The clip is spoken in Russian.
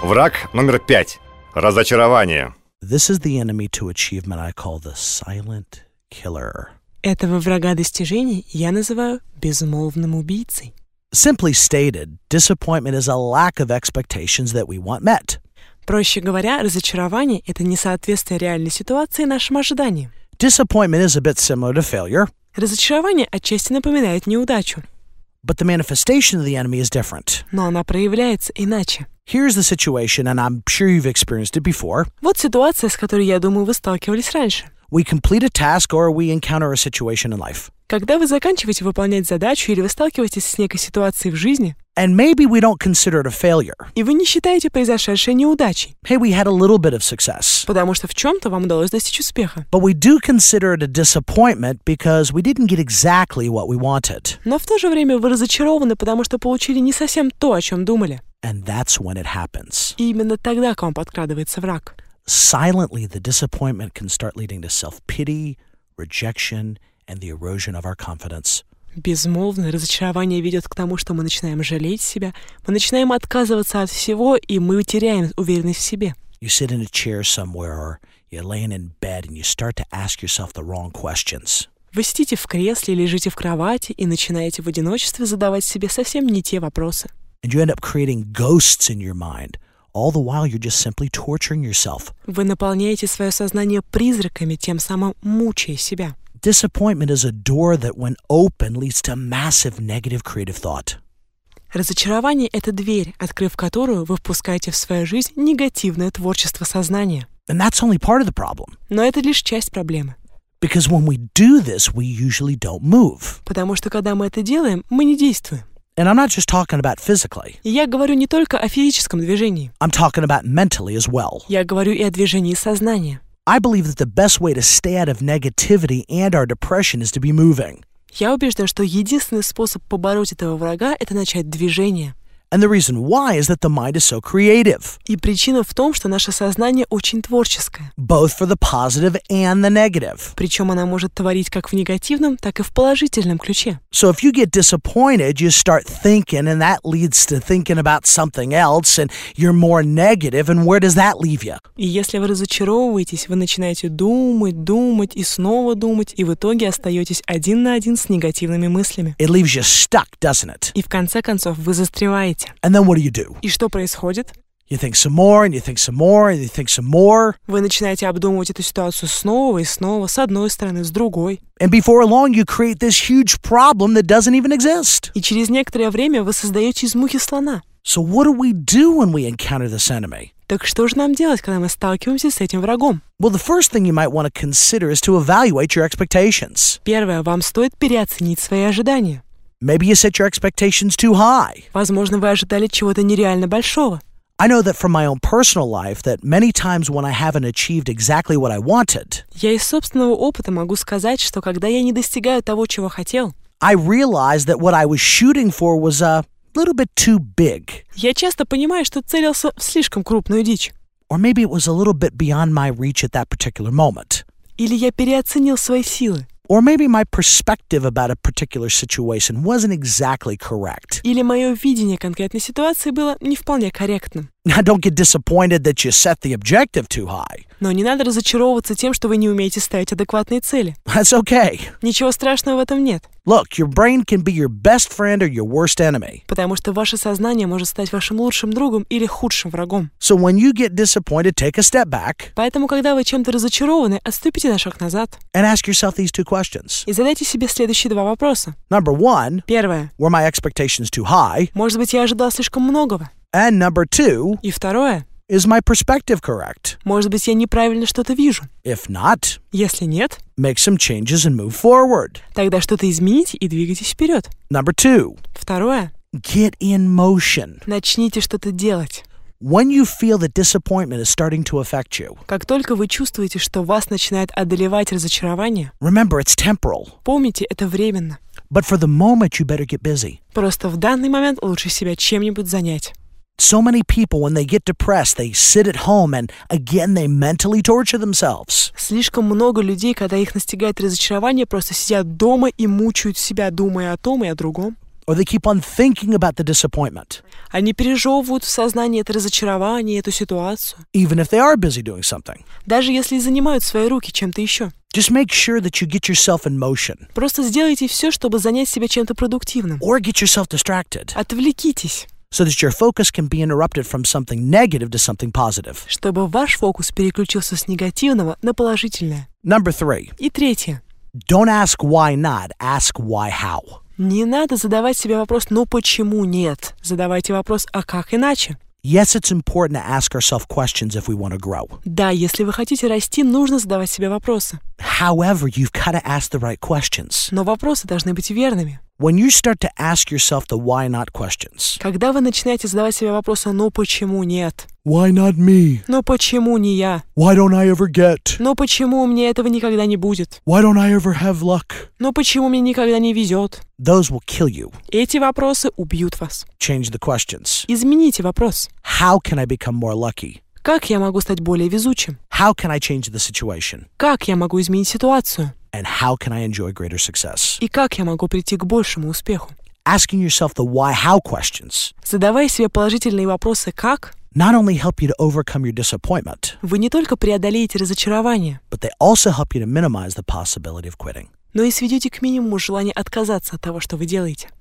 Враг номер 5. Разочарование. This is the enemy to achievement I call the silent killer. Этого врага достижений я называю безмолвным убийцей. Simply stated, disappointment is a lack of expectations that we want met. Проще говоря, разочарование — это несоответствие реальной ситуации нашим ожиданиям. Disappointment is a bit similar to failure, Разочарование отчасти напоминает неудачу, but the manifestation of the enemy is different. но она проявляется иначе. Here's the situation, and I'm sure you've experienced it before. Вот ситуация, с которой, я думаю, вы сталкивались раньше. We complete a task or we encounter a situation in life. Когда вы заканчиваете выполнять задачу или вы сталкиваетесь с некой ситуацией в жизни, And maybe we don't consider it a failure. и вы не считаете произошедшее неудачей, Hey, we had a little bit of success. потому что в чем-то вам удалось достичь успеха. But we do consider it a disappointment because we didn't get exactly what we wanted. Но в то же время вы разочарованы, потому что получили не совсем то, о чем думали. And that's when it happens. И именно тогда к вам подкрадывается враг. Silently, the disappointment can start leading to self-pity, rejection, and the erosion of our confidence. Безмолвное разочарование ведет к тому, что мы начинаем жалеть себя, мы начинаем отказываться от всего, и мы теряем уверенность в себе. You sit in a chair somewhere or you're laying in bed and you start to ask yourself the wrong questions. Вы сидите в кресле, лежите в кровати и начинаете в одиночестве задавать себе совсем не те вопросы. And you end up creating ghosts in your mind. All the while you're just simply torturing yourself. Вы наполняете свое сознание призраками, тем самым мучая себя. Disappointment is a door that, when open, leads to massive negative creative thought. Разочарование — это дверь, открыв которую вы впускаете в свою жизнь негативное творчество сознания. And that's only part of the problem. Но это лишь часть проблемы. Because when we do this, we usually don't move. Потому что когда мы это делаем, мы не действуем. And I'm not just talking about physically. И я говорю не только о физическом движении. I'm talking about mentally as well. Я говорю и о движении сознания. I believe that the best way to stay out of negativity and our depression is to be moving. Я убежден, что единственный способ побороть этого врага — это начать движение. And the reason why is that the mind is so creative, И причина в том, что наше сознание очень творческое. both for the positive and the negative. Причем она может творить как в негативном, так и в положительном ключе. So if you get disappointed, you start thinking, and that leads to thinking about something else, and you're more negative, and where does that leave you? И если вы разочаровываетесь, вы начинаете думать и снова думать, и в итоге остаетесь один на один с негативными мыслями. It leaves you stuck, doesn't it? И в конце концов вы застреваете. And then what do? И что происходит? You think some more, and you think some more, and you think some more. Вы начинаете обдумывать эту ситуацию снова и снова, с одной стороны, с другой. And before long, you create this huge problem that doesn't even exist. И через некоторое время вы создаете из мухи слона. So what do we do when we encounter this enemy? Так что же нам делать, когда мы сталкиваемся с этим врагом? Well, the first thing you might want to consider is to evaluate your expectations. Первое, вам стоит переоценить свои ожидания. Maybe you set your expectations too high. Возможно, вы ожидали чего-то нереально большого. I know that from my own personal life that many times when I haven't achieved exactly what I wanted, Я из собственного опыта могу сказать, что когда я не достигаю того, чего хотел, I realized that what I was shooting for was a little bit too big. я часто понимаю, что целился в слишком крупную дичь. Or maybe it was a little bit beyond my reach at that particular moment. Или я переоценил свои силы. Or maybe my perspective about a particular situation wasn't exactly correct. Или мое видение конкретной ситуации было не вполне корректным. Now, don't get disappointed that you set the objective too high. Но не надо разочаровываться тем, что вы не умеете ставить адекватные цели. That's okay. Ничего страшного в этом нет. Look, your brain can be your best friend or your worst enemy. Потому что ваше сознание может стать вашим лучшим другом или худшим врагом. So when you get disappointed, take a step back Поэтому, когда вы чем-то разочарованы, отступите на шаг назад and ask yourself these two questions. и задайте себе следующие два вопроса. Number one, Первое. were my expectations too high? Может быть, я ожидал слишком многого. And number two, И второе. is my perspective correct? Может быть, я неправильно что-то вижу. If not, Если нет, make some changes and move forward. тогда что-то измените и двигайтесь вперед. Number two, Второе. get in motion. Начните что-то делать. When you feel that disappointment is starting to affect you, Как только вы чувствуете, что вас начинает одолевать разочарование, remember it's temporal. помните, это временно. But for the moment, you better get busy. Просто в данный момент лучше себя чем-нибудь занять. So many people, when they get depressed, they sit at home and again they mentally torture themselves. Слишком много людей, когда их настигает разочарование, просто сидят дома и мучают себя, думая о том и о другом. or they keep on thinking about the disappointment, Они пережевывают в сознании это разочарование, эту ситуацию, even if they are busy doing something. даже если занимают свои руки чем-то еще. Just make sure that you get yourself in motion Просто сделайте все, чтобы занять себя чем-то продуктивным. or get yourself distracted Отвлекитесь, so that your focus can be interrupted from something negative to something positive. чтобы ваш фокус переключился с негативного на положительное. Number 3, И третье. don't ask why not, ask why how. Не надо задавать себе вопрос «но почему нет?». Задавайте вопрос «а как иначе?». Yes, it's important to ask ourselves questions if we want to grow. Да, если вы хотите расти, нужно задавать себе вопросы. However, you've got to ask the right questions. Но вопросы должны быть верными. When you start to ask yourself the why not questions, Когда вы начинаете задавать себе вопросы «но почему нет?», why not me? «но почему не я?», Why don't I ever get? «но почему мне этого никогда не будет?», Why don't I ever have luck? «но почему мне никогда не везет?», Those will kill you. эти вопросы убьют вас. Change the questions. Измените вопрос. How can I become more lucky? Как я могу стать более везучим? How can I change the situation? Как я могу изменить ситуацию? And how can I enjoy greater success? И как я могу прийти к большему успеху? Asking yourself the why-how questions Задавая себе положительные вопросы «как?», not only help you to overcome your disappointment, вы не только преодолеете разочарование, but they also help you to minimize the possibility of quitting. но и сведете к минимуму желание отказаться от того, что вы делаете.